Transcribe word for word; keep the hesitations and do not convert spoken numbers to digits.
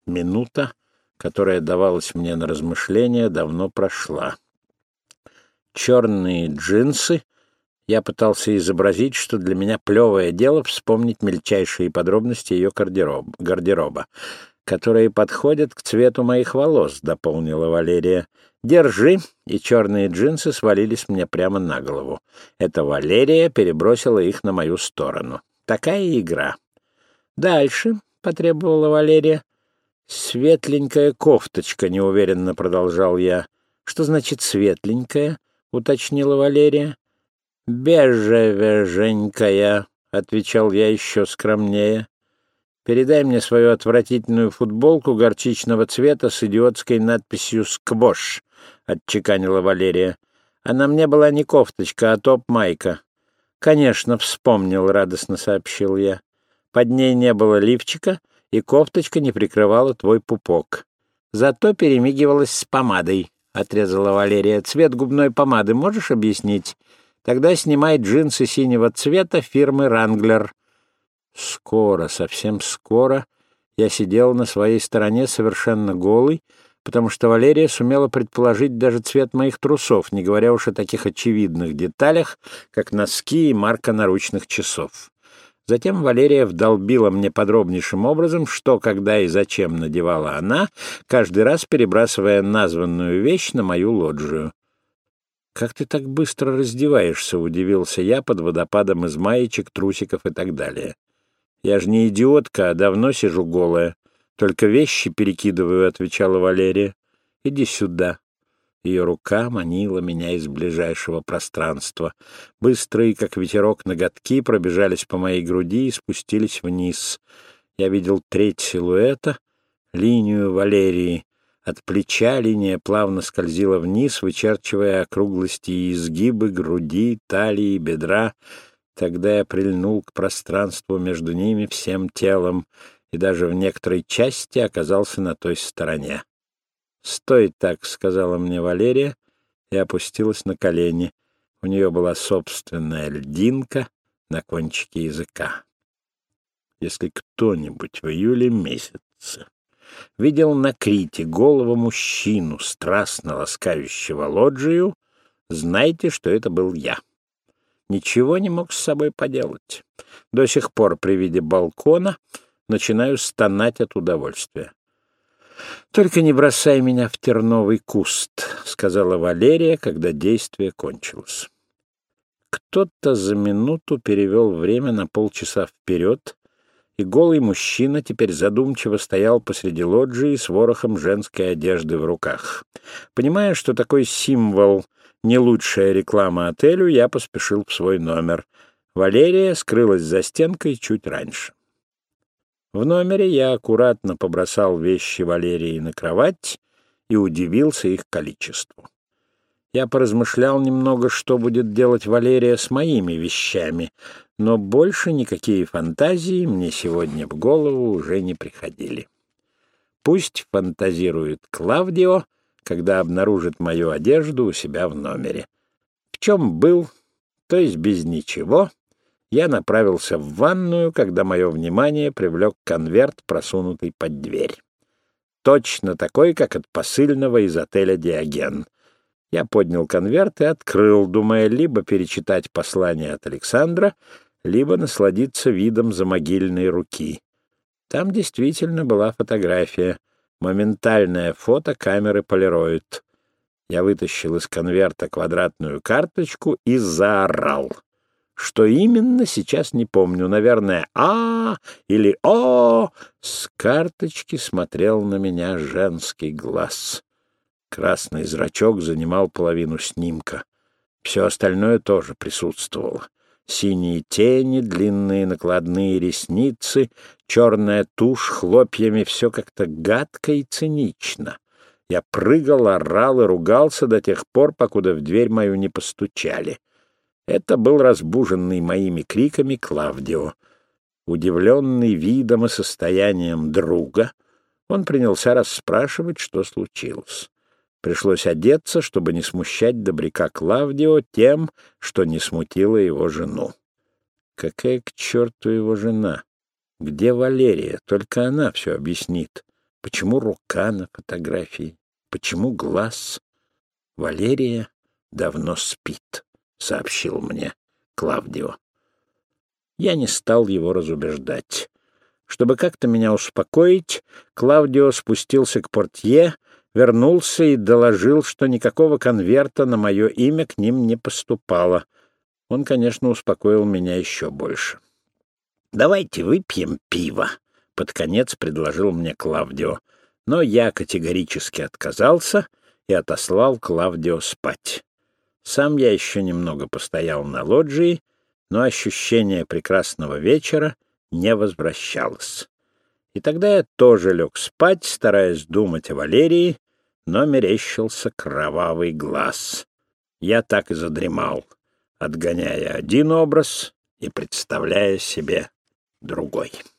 Минута, которая давалась мне на размышления, давно прошла. Черные джинсы. Я пытался изобразить, что для меня плевое дело вспомнить мельчайшие подробности ее гардероб, гардероба, которые подходят к цвету моих волос, — дополнила Валерия. «Держи!» И черные джинсы свалились мне прямо на голову. Это Валерия перебросила их на мою сторону. Такая игра. «Дальше», — потребовала Валерия. «Светленькая кофточка», — неуверенно продолжал я. «Что значит светленькая?» — уточнила Валерия. «Бежевенькая», — отвечал я еще скромнее. «Передай мне свою отвратительную футболку горчичного цвета с идиотской надписью «Сквош», — отчеканила Валерия. «А на мне была не кофточка, а топ-майка». «Конечно, вспомнил», — радостно сообщил я. «Под ней не было лифчика, и кофточка не прикрывала твой пупок. Зато перемигивалась с помадой», — отрезала Валерия. «Цвет губной помады можешь объяснить? Тогда снимай джинсы синего цвета фирмы «Ранглер». Скоро, совсем скоро я сидел на своей стороне совершенно голый, потому что Валерия сумела предположить даже цвет моих трусов, не говоря уж о таких очевидных деталях, как носки и марка наручных часов. Затем Валерия вдолбила мне подробнейшим образом, что, когда и зачем надевала она, каждый раз перебрасывая названную вещь на мою лоджию. «Как ты так быстро раздеваешься?» — удивился я под водопадом из маечек, трусиков и так далее. «Я же не идиотка, а давно сижу голая. Только вещи перекидываю», — отвечала Валерия. «Иди сюда». Ее рука манила меня из ближайшего пространства. Быстрые, как ветерок, ноготки пробежались по моей груди и спустились вниз. Я видел треть силуэта, линию Валерии. От плеча линия плавно скользила вниз, вычерчивая округлости и изгибы груди, талии, бедра. Тогда я прильнул к пространству между ними всем телом и даже в некоторой части оказался на той стороне. «Стой так», — сказала мне Валерия и опустилась на колени. У нее была собственная льдинка на кончике языка. Если кто-нибудь в июле месяце видел на Крите голого мужчину, страстно ласкающего лоджию, знайте, что это был я. Ничего не мог с собой поделать. До сих пор при виде балкона начинаю стонать от удовольствия. «Только не бросай меня в терновый куст», — сказала Валерия, когда действие кончилось. Кто-то за минуту перевел время на полчаса вперед, и голый мужчина теперь задумчиво стоял посреди лоджии с ворохом женской одежды в руках. Понимая, что такой символ — не лучшая реклама отелю, я поспешил в свой номер. Валерия скрылась за стенкой чуть раньше. В номере я аккуратно побросал вещи Валерии на кровать и удивился их количеству. Я поразмышлял немного, что будет делать Валерия с моими вещами, но больше никакие фантазии мне сегодня в голову уже не приходили. Пусть фантазирует Клавдио, когда обнаружит мою одежду у себя в номере. В чем был, то есть без ничего, я направился в ванную, когда мое внимание привлек конверт, просунутый под дверь. Точно такой, как от посыльного из отеля «Диоген». Я поднял конверт и открыл, думая либо перечитать послание от Александра, либо насладиться видом замогильной руки. Там действительно была фотография. Моментальное фото камеры Polaroid. Я вытащил из конверта квадратную карточку и заорал. Что именно, сейчас не помню. Наверное, «А» или «О». С карточки смотрел на меня женский глаз. Красный зрачок занимал половину снимка. Все остальное тоже присутствовало. Синие тени, длинные накладные ресницы, черная тушь хлопьями — все как-то гадко и цинично. Я прыгал, орал и ругался до тех пор, покуда в дверь мою не постучали. Это был разбуженный моими криками Клавдио. Удивленный видом и состоянием друга, он принялся расспрашивать, что случилось. Пришлось одеться, чтобы не смущать добряка Клавдио тем, что не смутило его жену. Какая к черту его жена? Где Валерия? Только она все объяснит. Почему рука на фотографии? Почему глаз? Валерия давно спит, — сообщил мне Клавдио. Я не стал его разубеждать. Чтобы как-то меня успокоить, Клавдио спустился к портье, вернулся и доложил, что никакого конверта на мое имя к ним не поступало. Он, конечно, успокоил меня еще больше. «Давайте выпьем пиво», — под конец предложил мне Клавдио. Но я категорически отказался и отослал Клавдио спать. Сам я еще немного постоял на лоджии, но ощущение прекрасного вечера не возвращалось. И тогда я тоже лег спать, стараясь думать о Валерии, но мерещился кровавый глаз. Я так и задремал, отгоняя один образ и представляя себе другой.